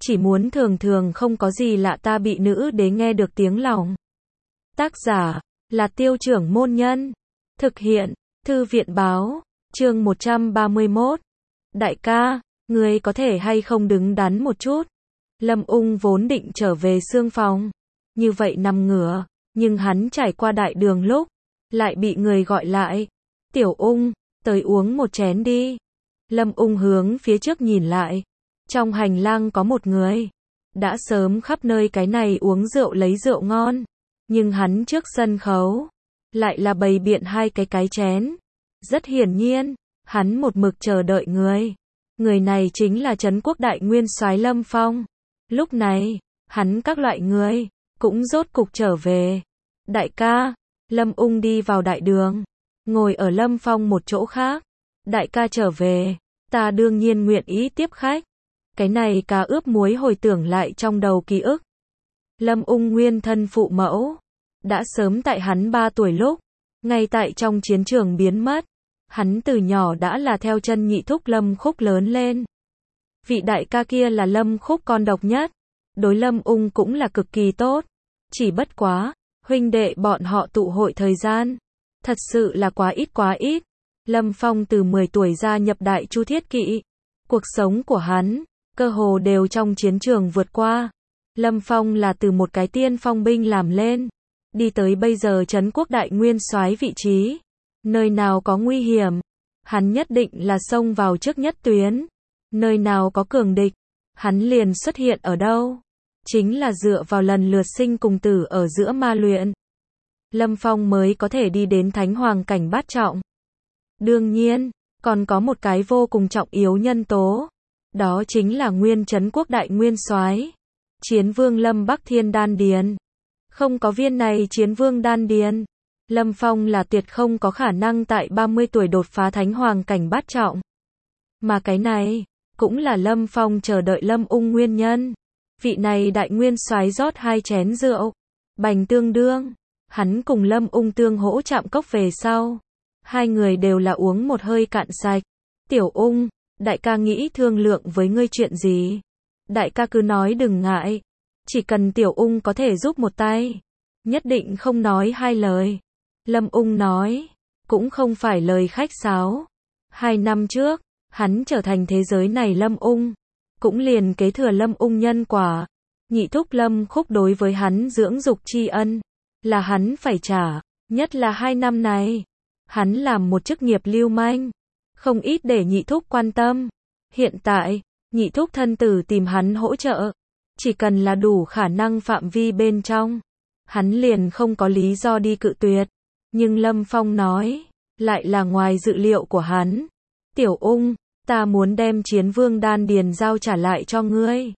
chỉ muốn thường thường không có gì lạ ta bị nữ đế nghe được tiếng lòng. Tác giả là Tiêu Trưởng Môn Nhân. Thực hiện Thư viện Báo. Chương 131. Đại ca, ngươi có thể hay không đứng đắn một chút? Lâm Ung vốn định trở về xương phòng, như vậy nằm ngửa, nhưng hắn trải qua đại đường lúc, lại bị người gọi lại. Tiểu Ung, tới uống một chén đi. Lâm Ung hướng phía trước nhìn lại. Trong hành lang có một người, đã sớm khắp nơi cái này uống rượu lấy rượu ngon. Nhưng hắn trước sân khấu, lại là bày biện hai cái chén. Rất hiển nhiên, hắn một mực chờ đợi người. Người này chính là Trấn Quốc Đại Nguyên Soái Lâm Phong. Lúc này, hắn các loại người, cũng rốt cục trở về. Đại ca, Lâm Ung đi vào đại đường, ngồi ở Lâm Phong một chỗ khác. Đại ca trở về, ta đương nhiên nguyện ý tiếp khách. Cái này cá ướp muối hồi tưởng lại trong đầu ký ức. Lâm Ung nguyên thân phụ mẫu, đã sớm tại hắn 3 tuổi lúc, ngay tại trong chiến trường biến mất. Hắn từ nhỏ đã là theo chân nhị thúc Lâm Khúc lớn lên. Vị đại ca kia là Lâm Khúc con độc nhất, đối Lâm Ung cũng là cực kỳ tốt. Chỉ bất quá, huynh đệ bọn họ tụ hội thời gian, thật sự là quá ít. Lâm Phong từ 10 tuổi gia nhập Đại Chu Thiết Kỵ. Cuộc sống của hắn, cơ hồ đều trong chiến trường vượt qua. Lâm Phong là từ một cái tiên phong binh làm lên, đi tới bây giờ Trấn Quốc Đại Nguyên Soái vị trí. Nơi nào có nguy hiểm, hắn nhất định là xông vào trước nhất tuyến. Nơi nào có cường địch, hắn liền xuất hiện ở đâu. Chính là dựa vào lần lượt sinh cùng tử ở giữa ma luyện, Lâm Phong mới có thể đi đến Thánh Hoàng cảnh bát trọng. Đương nhiên, còn có một cái vô cùng trọng yếu nhân tố. Đó chính là nguyên Trấn Quốc Đại Nguyên Soái, Chiến Vương Lâm Bắc Thiên Đan Điền. Không có viên này Chiến Vương Đan Điền, Lâm Phong là tuyệt không có khả năng tại 30 tuổi đột phá Thánh Hoàng cảnh bát trọng. Mà cái này, cũng là Lâm Phong chờ đợi Lâm Ung nguyên nhân. Vị này Đại Nguyên Soái rót 2 chén rượu, bành tương đương. Hắn cùng Lâm Ung tương hỗ chạm cốc về sau. Hai người đều là uống một hơi cạn sạch. Tiểu Ung, đại ca nghĩ thương lượng với ngươi chuyện gì? Đại ca cứ nói đừng ngại. Chỉ cần Tiểu Ung có thể giúp một tay, nhất định không nói hai lời. Lâm Ung nói, cũng không phải lời khách sáo. 2 năm trước, hắn trở thành thế giới này Lâm Ung, cũng liền kế thừa Lâm Ung nhân quả. Nhị thúc Lâm Khúc đối với hắn dưỡng dục tri ân, là hắn phải trả. Nhất là 2 năm này, hắn làm một chức nghiệp lưu manh, không ít để nhị thúc quan tâm. Hiện tại, nhị thúc thân tử tìm hắn hỗ trợ, chỉ cần là đủ khả năng phạm vi bên trong, hắn liền không có lý do đi cự tuyệt. Nhưng Lâm Phong nói, lại là ngoài dự liệu của hắn. Tiểu Ung, ta muốn đem Chiến Vương Đan Điền giao trả lại cho ngươi.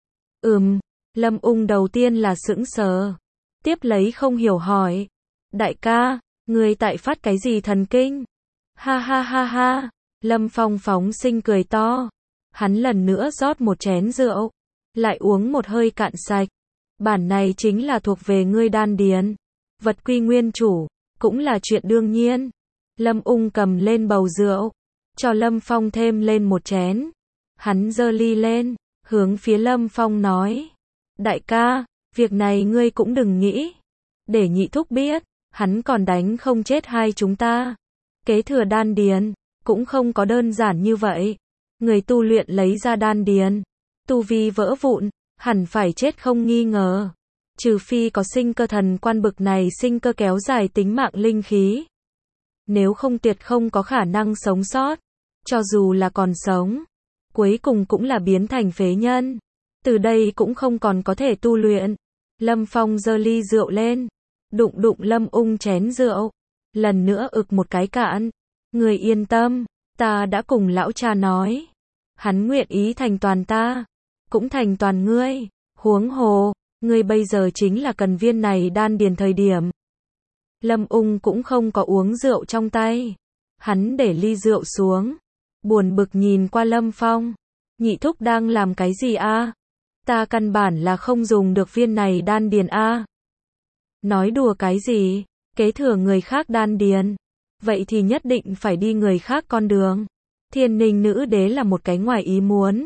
Lâm Ung đầu tiên là sững sờ, tiếp lấy không hiểu hỏi. Đại ca, ngươi tại phát cái gì thần kinh? Ha ha ha ha, Lâm Phong phóng sinh cười to. Hắn lần nữa rót một chén rượu, lại uống một hơi cạn sạch. Bản này chính là thuộc về ngươi Đan Điền, vật quy nguyên chủ, cũng là chuyện đương nhiên. Lâm Ung cầm lên bầu rượu, cho Lâm Phong thêm lên một chén. Hắn giơ ly lên, hướng phía Lâm Phong nói. Đại ca, việc này ngươi cũng đừng nghĩ. Để nhị thúc biết, hắn còn đánh không chết hai chúng ta. Kế thừa Đan Điền, cũng không có đơn giản như vậy. Người tu luyện lấy ra Đan Điền, tu vi vỡ vụn, hẳn phải chết không nghi ngờ. Trừ phi có sinh cơ thần quan bực này sinh cơ kéo dài tính mạng linh khí. Nếu không tuyệt không có khả năng sống sót. Cho dù là còn sống, cuối cùng cũng là biến thành phế nhân. Từ đây cũng không còn có thể tu luyện. Lâm Phong giơ ly rượu lên, đụng Lâm Ung chén rượu, lần nữa ực một cái cạn. Người yên tâm, ta đã cùng lão cha nói, hắn nguyện ý thành toàn ta, cũng thành toàn ngươi. Huống hồ, ngươi bây giờ chính là cần viên này Đan Điền thời điểm. Lâm Ung cũng không có uống rượu trong tay, hắn để ly rượu xuống, buồn bực nhìn qua Lâm Phong. Nhị thúc đang làm cái gì a? Ta căn bản là không dùng được viên này Đan Điền a. Nói đùa cái gì? Kế thừa người khác Đan Điền, vậy thì nhất định phải đi người khác con đường. Thiên Ninh nữ đế là một cái ngoài ý muốn.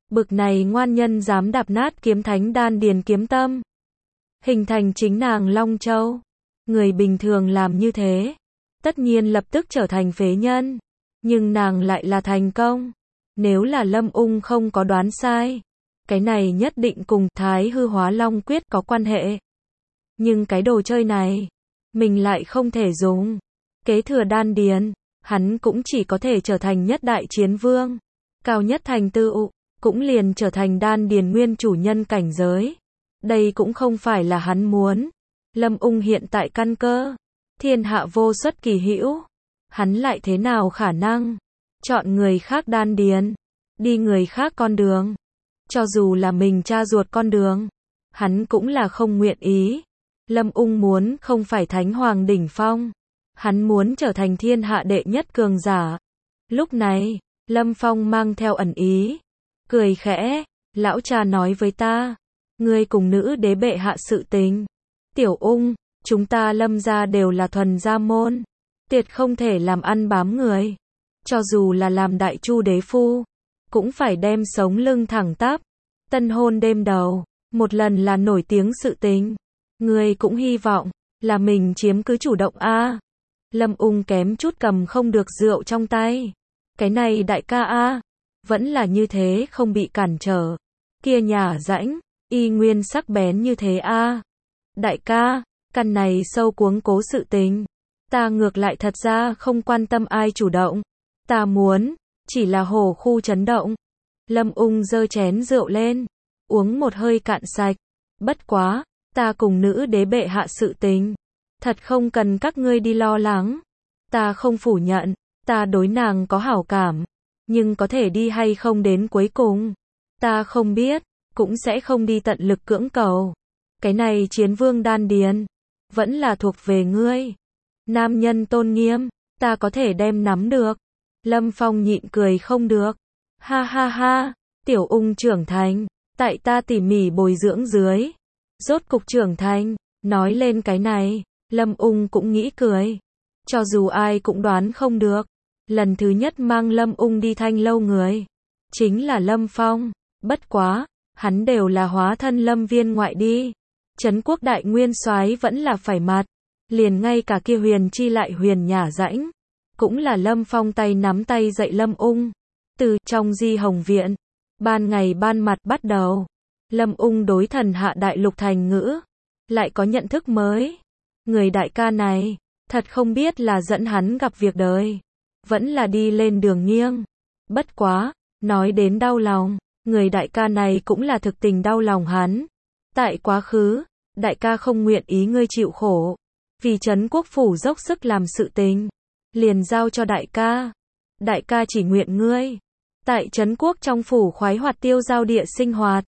Bực này ngoan nhân dám đạp nát kiếm thánh đan điền kiếm tâm, hình thành chính nàng Long Châu. Người bình thường làm như thế, tất nhiên lập tức trở thành phế nhân. Nhưng nàng lại là thành công. Nếu là Lâm Ung không có đoán sai, cái này nhất định cùng Thái Hư Hóa Long Quyết có quan hệ. Nhưng cái đồ chơi này, mình lại không thể dùng. Kế thừa đan điền, hắn cũng chỉ có thể trở thành nhất đại chiến vương. Cao nhất thành tựu, cũng liền trở thành đan điền nguyên chủ nhân cảnh giới. Đây cũng không phải là hắn muốn. Lâm Ung hiện tại căn cơ, thiên hạ vô xuất kỳ hữu. Hắn lại thế nào khả năng chọn người khác đan điền, đi người khác con đường. Cho dù là mình cha ruột con đường, hắn cũng là không nguyện ý. Lâm Ung muốn không phải Thánh Hoàng đỉnh phong, hắn muốn trở thành thiên hạ đệ nhất cường giả. Lúc này, Lâm Phong mang theo ẩn ý, cười khẽ, lão cha nói với ta, ngươi cùng nữ đế bệ hạ sự tình. Tiểu Ung, chúng ta Lâm gia đều là thuần gia môn, tuyệt không thể làm ăn bám người. Cho dù là làm đại chu đế phu, cũng phải đem sống lưng thẳng tắp. Tân hôn đêm đầu, một lần là nổi tiếng sự tình. Ngươi cũng hy vọng là mình chiếm cứ chủ động a. Lâm Ung kém chút cầm không được rượu trong tay. Cái này đại ca a, vẫn là như thế không bị cản trở. Kia nhả rãnh, y nguyên sắc bén như thế a. Đại ca, căn này sâu cuống cố sự tình, ta ngược lại thật ra không quan tâm ai chủ động. Ta muốn, chỉ là hổ khu chấn động. Lâm Ung giơ chén rượu lên, uống một hơi cạn sạch. Bất quá, ta cùng nữ đế bệ hạ sự tình, thật không cần các ngươi đi lo lắng. Ta không phủ nhận, ta đối nàng có hảo cảm, nhưng có thể đi hay không đến cuối cùng, ta không biết, cũng sẽ không đi tận lực cưỡng cầu. Cái này chiến vương đan điền, vẫn là thuộc về ngươi. Nam nhân tôn nghiêm, ta có thể đem nắm được. Lâm Phong nhịn cười không được. Ha ha ha, Tiểu Ung trưởng thành, tại ta tỉ mỉ bồi dưỡng dưới. Rốt cục trưởng thành, nói lên cái này, Lâm Ung cũng nghĩ cười. Cho dù ai cũng đoán không được, lần thứ nhất mang Lâm Ung đi Thanh Lâu người, chính là Lâm Phong. Bất quá, hắn đều là hóa thân Lâm Viên ngoại đi. Trấn quốc đại nguyên soái vẫn là phải mặt. Liền ngay cả kia huyền chi lại huyền nhả rãnh, cũng là Lâm Phong tay nắm tay dạy Lâm Ung. Từ trong Di Hồng Viện, ban ngày ban mặt bắt đầu, Lâm Ung đối thần hạ đại lục thành ngữ, lại có nhận thức mới. Người đại ca này, thật không biết là dẫn hắn gặp việc đời, vẫn là đi lên đường nghiêng. Bất quá, nói đến đau lòng, người đại ca này cũng là thực tình đau lòng hắn. Tại quá khứ, đại ca không nguyện ý ngươi chịu khổ, vì Trấn quốc phủ dốc sức làm sự tình, liền giao cho đại ca. Đại ca chỉ nguyện ngươi tại Trấn quốc trong phủ khoái hoạt tiêu giao địa sinh hoạt.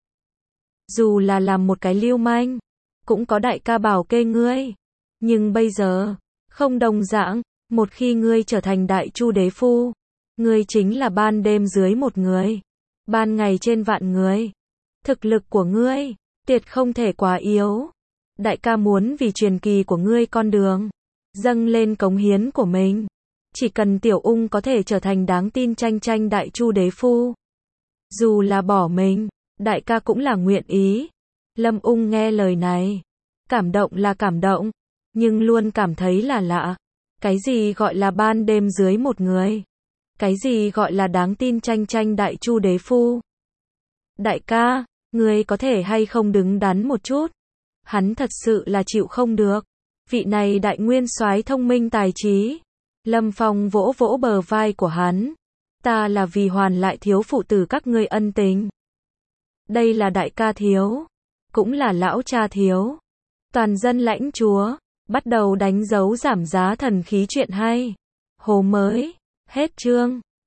Dù là làm một cái lưu manh, cũng có đại ca bảo kê ngươi. Nhưng bây giờ, không đồng dạng, một khi ngươi trở thành đại chu đế phu, ngươi chính là ban đêm dưới một người, ban ngày trên vạn người. Thực lực của ngươi, tuyệt không thể quá yếu. Đại ca muốn vì truyền kỳ của ngươi con đường, dâng lên cống hiến của mình. Chỉ cần Tiểu Ung có thể trở thành đáng tin tranh đại chu đế phu, dù là bỏ mình, đại ca cũng là nguyện ý. Lâm Ung nghe lời này, cảm động là cảm động, nhưng luôn cảm thấy là lạ. Cái gì gọi là ban đêm dưới một người? Cái gì gọi là đáng tin tranh đại chu đế phu? Đại ca, ngươi có thể hay không đứng đắn một chút? Hắn thật sự là chịu không được. Vị này đại nguyên soái thông minh tài trí. Lâm Phong vỗ vỗ bờ vai của hắn. Ta là vì hoàn lại thiếu phụ tử các ngươi ân tình. Đây là đại ca thiếu, cũng là lão cha thiếu. Toàn dân lãnh chúa, bắt đầu đánh dấu giảm giá thần khí chuyện hay. Hồ mới, hết chương.